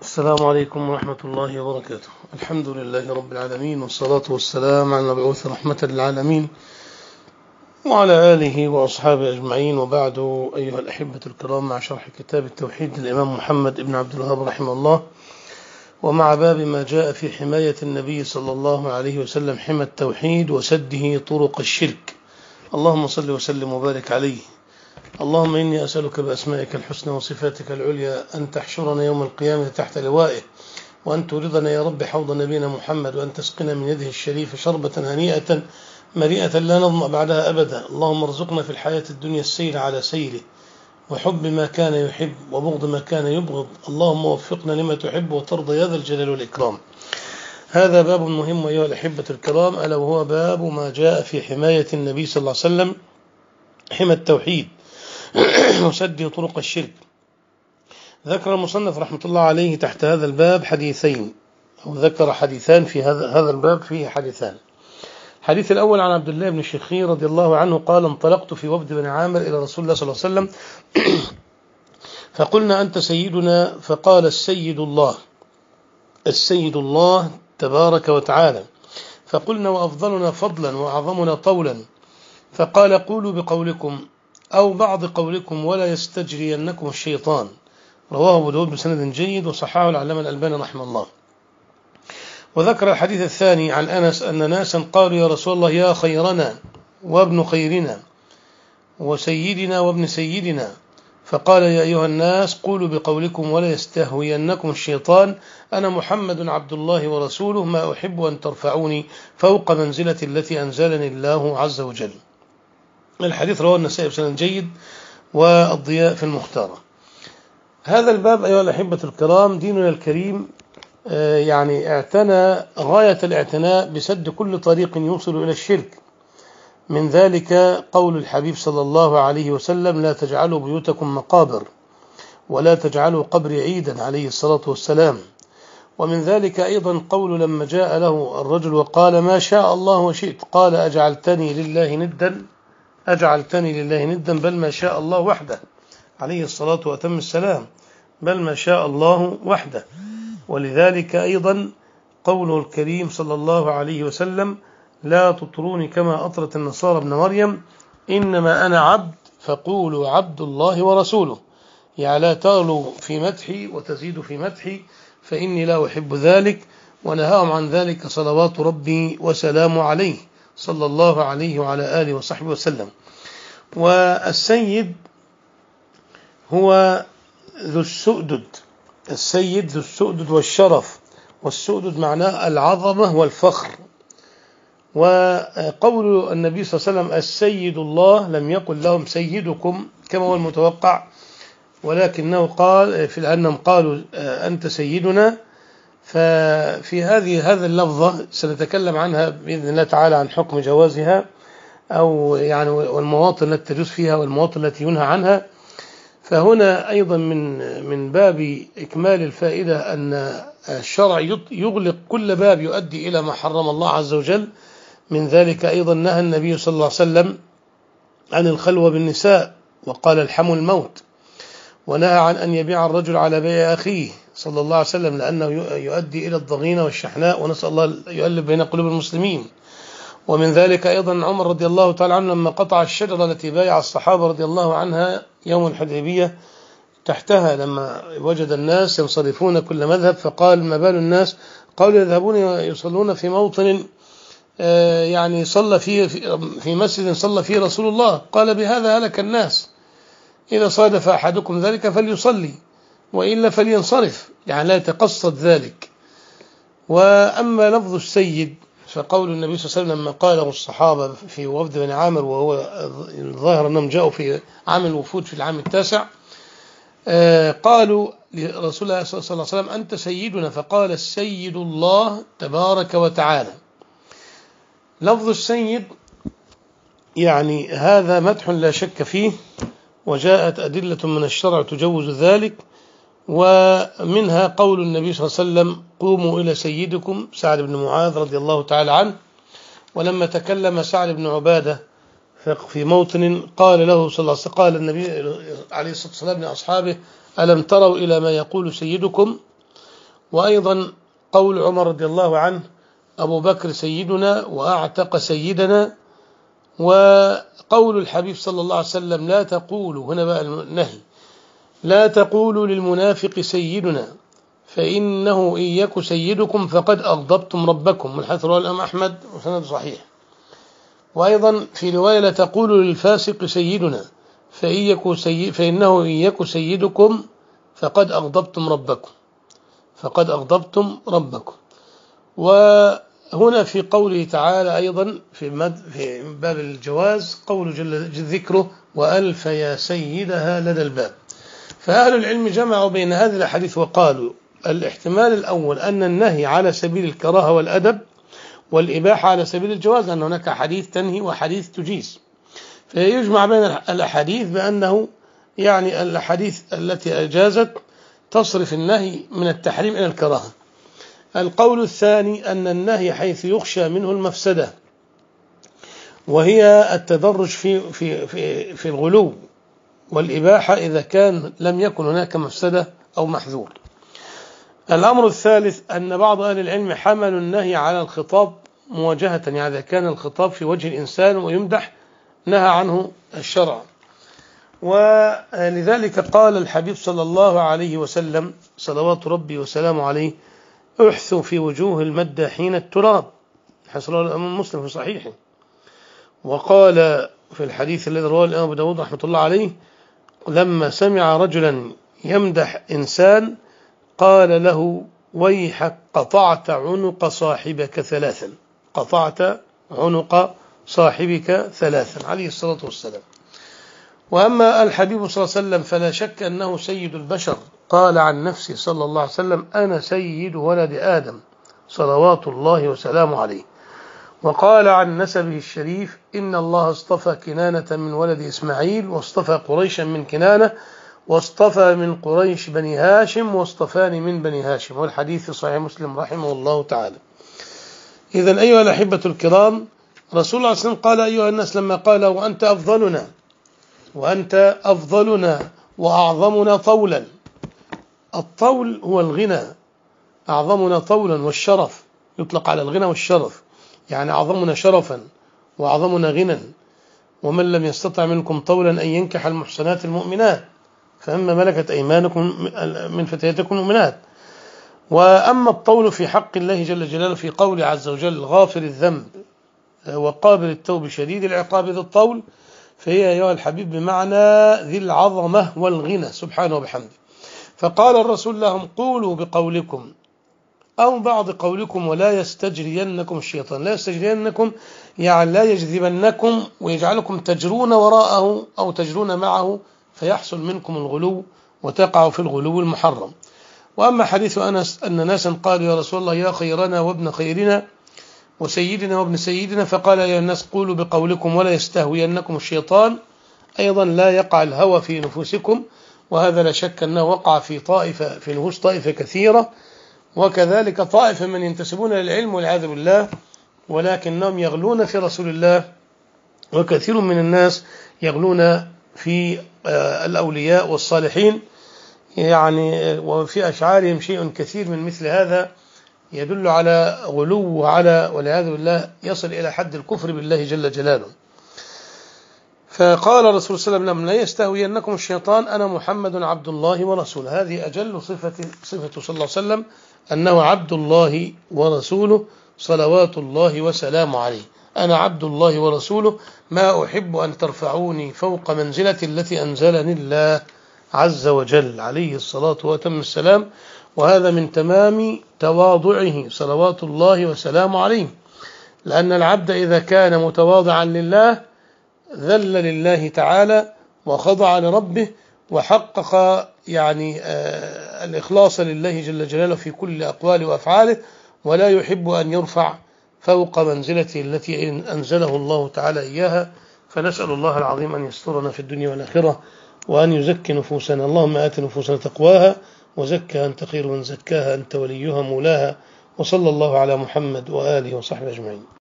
السلام عليكم ورحمة الله وبركاته. الحمد لله رب العالمين، والصلاة والسلام على المبعوث رحمة للعالمين وعلى آله وأصحابه أجمعين، وبعد. أيها الأحبة الكرام، مع شرح كتاب التوحيد للإمام محمد بن عبد الوهاب رحمه الله، ومع باب ما جاء في حماية النبي صلى الله عليه وسلم حمى التوحيد وسده طرق الشرك. اللهم صل وسلم وبارك عليه. اللهم إني أسألك بأسمائك الحسنى وصفاتك العليا أن تحشرنا يوم القيامة تحت لوائه، وأن توردنا يا رب حوض نبينا محمد، وأن تسقنا من يده الشريف شربة هنيئة مريئة لا نظمأ بعدها أبدا. اللهم ارزقنا في الحياة الدنيا السير على سيره، وحب ما كان يحب وبغض ما كان يبغض. اللهم وفقنا لما تحب وترضى يا ذا الجلال والإكرام. هذا باب مهم أيها الأحبة الكرام، ألا وهو باب ما جاء في حماية النبي صلى الله عليه وسلم حمى التوحيد وسد طرق الشرك. ذكر المصنف رحمة الله عليه تحت هذا الباب حديثين، أو ذكر حديثان في هذا الباب، فيه حديثان. الحديث الأول عن عبد الله بن الشخير رضي الله عنه قال: انطلقت في وفد بن عامر إلى رسول الله صلى الله عليه وسلم فقلنا: أنت سيدنا؟ فقال: السيد الله، السيد الله تبارك وتعالى. فقلنا: وأفضلنا فضلا وأعظمنا طولا؟ فقال: قولوا بقولكم أو بعض قولكم ولا يستجرينكم الشيطان. رواه أبو داود بسند جيد، وصححه العلامة الألباني رحمه الله. وذكر الحديث الثاني عن أنس أن ناسا قالوا: يا رسول الله، يا خيرنا وابن خيرنا وسيدنا وابن سيدنا. فقال: يا أيها الناس، قولوا بقولكم ولا يستهوينكم الشيطان. أنا محمد عبد الله ورسوله، ما أحب أن ترفعوني فوق منزلة التي أنزلني الله عز وجل. الحديث رواه النسائي بسند جيد والضياء في المختارة. هذا الباب أيها الأحبة الكرام، ديننا الكريم يعني اعتنى غاية الاعتناء بسد كل طريق يوصل إلى الشرك. من ذلك قول الحبيب صلى الله عليه وسلم: لا تجعلوا بيوتكم مقابر ولا تجعلوا قبري عيدا، عليه الصلاة والسلام. ومن ذلك أيضا قول لما جاء له الرجل وقال: ما شاء الله وشئت، قال: أجعلتني لله ندا، أجعلتني لله ندا، بل ما شاء الله وحده، عليه الصلاة وأتم السلام، بل ما شاء الله وحده. ولذلك أيضا قوله الكريم صلى الله عليه وسلم: لا تطروني كما أطرت النصارى ابن مريم، إنما أنا عبد فقولوا عبد الله ورسوله. يعني لا تغلوا في مدحي وتزيدوا في مدحي، فإني لا أحب ذلك. ونهاهم عن ذلك صلوات ربي وسلامه عليه صلى الله عليه وعلى آله وصحبه وسلم. والسيد هو ذو السؤدد، السيد ذو السؤدد والشرف، والسؤدد معناه العظمة والفخر. وقول النبي صلى الله عليه وسلم: السيد الله، لم يقل لهم سيدكم كما هو المتوقع، ولكنه قال في أنهم قالوا: أنت سيدنا. ففي هذا اللفظة سنتكلم عنها بإذن الله تعالى، عن حكم جوازها، أو يعني والمواطن التي تجوز فيها والمواطن التي ينهى عنها. فهنا أيضا من باب إكمال الفائدة أن الشرع يغلق كل باب يؤدي إلى ما حرم الله عز وجل. من ذلك أيضا نهى النبي صلى الله عليه وسلم عن الخلوة بالنساء، وقال: الحموا الموت. ونهى عن أن يبيع الرجل على بيع أخيه صلى الله عليه وسلم، لأنه يؤدي إلى الضغينة والشحناء، ونسأل الله يؤلف بين قلوب المسلمين. ومن ذلك أيضا عمر رضي الله تعالى عنه لما قطع الشجرة التي بايع الصحابة رضي الله عنها يوم الحديبية تحتها، لما وجد الناس ينصرفون كل مذهب، فقال: ما بال الناس؟ قالوا: يذهبون يصلون في موطن يعني صلى فيه في مسجد صلى فيه رسول الله. قال: بهذا هلك الناس، إذا صادف أحدكم ذلك فليصلي، وإلا فلينصرف، يعني لا يتقصد ذلك. وأما لفظ السيد فقول النبي صلى الله عليه وسلم لما قاله الصحابة في وفد بن عامر، وهو الظاهر أنهم جاءوا في عام الوفود في العام التاسع، قالوا لرسول الله صلى الله عليه وسلم: أنت سيدنا؟ فقال: السيد الله تبارك وتعالى. لفظ السيد يعني هذا مدح لا شك فيه، وجاءت أدلة من الشرع تجوز ذلك. ومنها قول النبي صلى الله عليه وسلم: قوموا إلى سيدكم، سعد بن معاذ رضي الله تعالى عنه. ولما تكلم سعد بن عبادة في موطن قال له صلى الله عليه وسلم، قال النبي عليه الصلاة والسلام لأصحابه: ألم تروا إلى ما يقول سيدكم؟ وأيضا قول عمر رضي الله عنه أبو بكر سيدنا وأعتق سيدنا، وقول الحبيب صلى الله عليه وسلم لا تقولوا، هنا بقى النهي، لا تقولوا للمنافق سيدنا فإنه إن يك سيدكم فقد أغضبتم ربكم، من حيث رواه الإمام أحمد وسند صحيح. وأيضا في رواية لا تقولوا للفاسق سيدنا فإنه إن يك سيدكم فقد أغضبتم ربكم، فقد أغضبتم ربكم. وهنا في قوله تعالى أيضا في باب الجواز قول جل ذكره وألف يا سيدها لدى الباب. فأهل العلم جمعوا بين هذه الأحاديث وقالوا الاحتمال الأول أن النهي على سبيل الكراهة والأدب، والإباحة على سبيل الجواز، أن هناك حديث تنهي وحديث تجيز. فيجمع بين الأحاديث بأنه يعني الأحاديث التي أجازت تصرف النهي من التحريم إلى الكراهة. القول الثاني أن النهي حيث يخشى منه المفسدة، وهي التدرج في الغلو، والإباحة إذا كان لم يكن هناك مفسدة أو محذور. الأمر الثالث أن بعض أهل العلم حملوا النهي على الخطاب مواجهة، يعني إذا كان الخطاب في وجه الإنسان ويمدح نهى عنه الشرع. ولذلك قال الحبيب صلى الله عليه وسلم صلوات ربي وسلامه عليه احثوا في وجوه المداحين التراب، حصل الإمام مسلم في صحيحه. وقال في الحديث الذي رواه الإمام أبو داود رحمة الله عليه لما سمع رجلا يمدح إنسان قال له ويحك قطعت عنق صاحبك ثلاثا، قطعت عنق صاحبك ثلاثا عليه الصلاة والسلام. وأما الحبيب صلى الله عليه وسلم فلا شك أنه سيد البشر، قال عن نفسه صلى الله عليه وسلم أنا سيد ولد آدم صلوات الله وسلامه عليه. وقال عن نسبه الشريف إن الله اصطفى كنانة من ولد إسماعيل، واصطفى قريشا من كنانة، واصطفى من قريش بني هاشم، واصطفاني من بني هاشم، والحديث في صحيح مسلم رحمه الله تعالى. إذن أيها الأحبة الكرام، رسول الله صلى الله عليه وسلم قال أيها الناس لما قال وأنت أفضلنا، وأنت أفضلنا وأعظمنا طولا. الطول هو الغنى، أعظمنا طولا، والشرف يطلق على الغنى والشرف، يعني أعظمنا شرفا وأعظمنا غنى. ومن لم يستطع منكم طولا أن ينكح المحصنات المؤمنات فأما ملكت أيمانكم من فتياتكم المؤمنات. وأما الطول في حق الله جل جلاله في قوله عز وجل غافر الذنب وقابل التوب شديد العقاب ذي الطول، فهي أيها الحبيب بمعنى ذي العظمة والغنى سبحانه وبحمده. فقال الرسول لهم قولوا بقولكم أو بعض قولكم ولا يستجرينكم الشيطان. لا يستجرينكم يعني لا يجذبنكم ويجعلكم تجرون وراءه أو تجرون معه فيحصل منكم الغلو وتقع في الغلو المحرم. وأما حديث أنس أن ناسا قالوا يا رسول الله يا خيرنا وابن خيرنا وسيدنا وابن سيدنا، فقال يا الناس قولوا بقولكم ولا يستهوينكم الشيطان، أيضا لا يقع الهوى في نفوسكم، وهذا لا شك أنه وقع في نفوس طائفة كثيرة، وكذلك طائفة من ينتسبون للعلم والعياذ بالله ولكنهم يغلون في رسول الله، وكثير من الناس يغلون في الأولياء والصالحين، يعني وفي أشعارهم شيء كثير من مثل هذا يدل على غلو وعلى والعياذ بالله يصل إلى حد الكفر بالله جل جلاله. فقال الرسول صلى الله عليه وسلم لا يستهوينكم الشيطان أنا محمد عبد الله ورسوله. هذه أجل صفة صلى الله عليه وسلم أنه عبد الله ورسوله صلوات الله وسلامه عليه. أنا عبد الله ورسوله ما أحب أن ترفعوني فوق منزلتي التي أنزلني الله عز وجل عليه الصلاة وأتم السلام. وهذا من تمام تواضعه صلوات الله وسلامه عليه، لأن العبد إذا كان متواضعا لله ذل لله تعالى وخضع لربه وحقق يعني الإخلاص لله جل جلاله في كل أقواله وأفعاله، ولا يحب أن يرفع فوق منزلته التي أنزله الله تعالى إياها. فنسأل الله العظيم أن يسترنا في الدنيا والآخرة وأن يزكي نفوسنا. اللهم آت نفوسنا تقواها وزكها أنت خير من زكاها أنت وليها مولاها. وصلى الله على محمد وآله وصحبه أجمعين.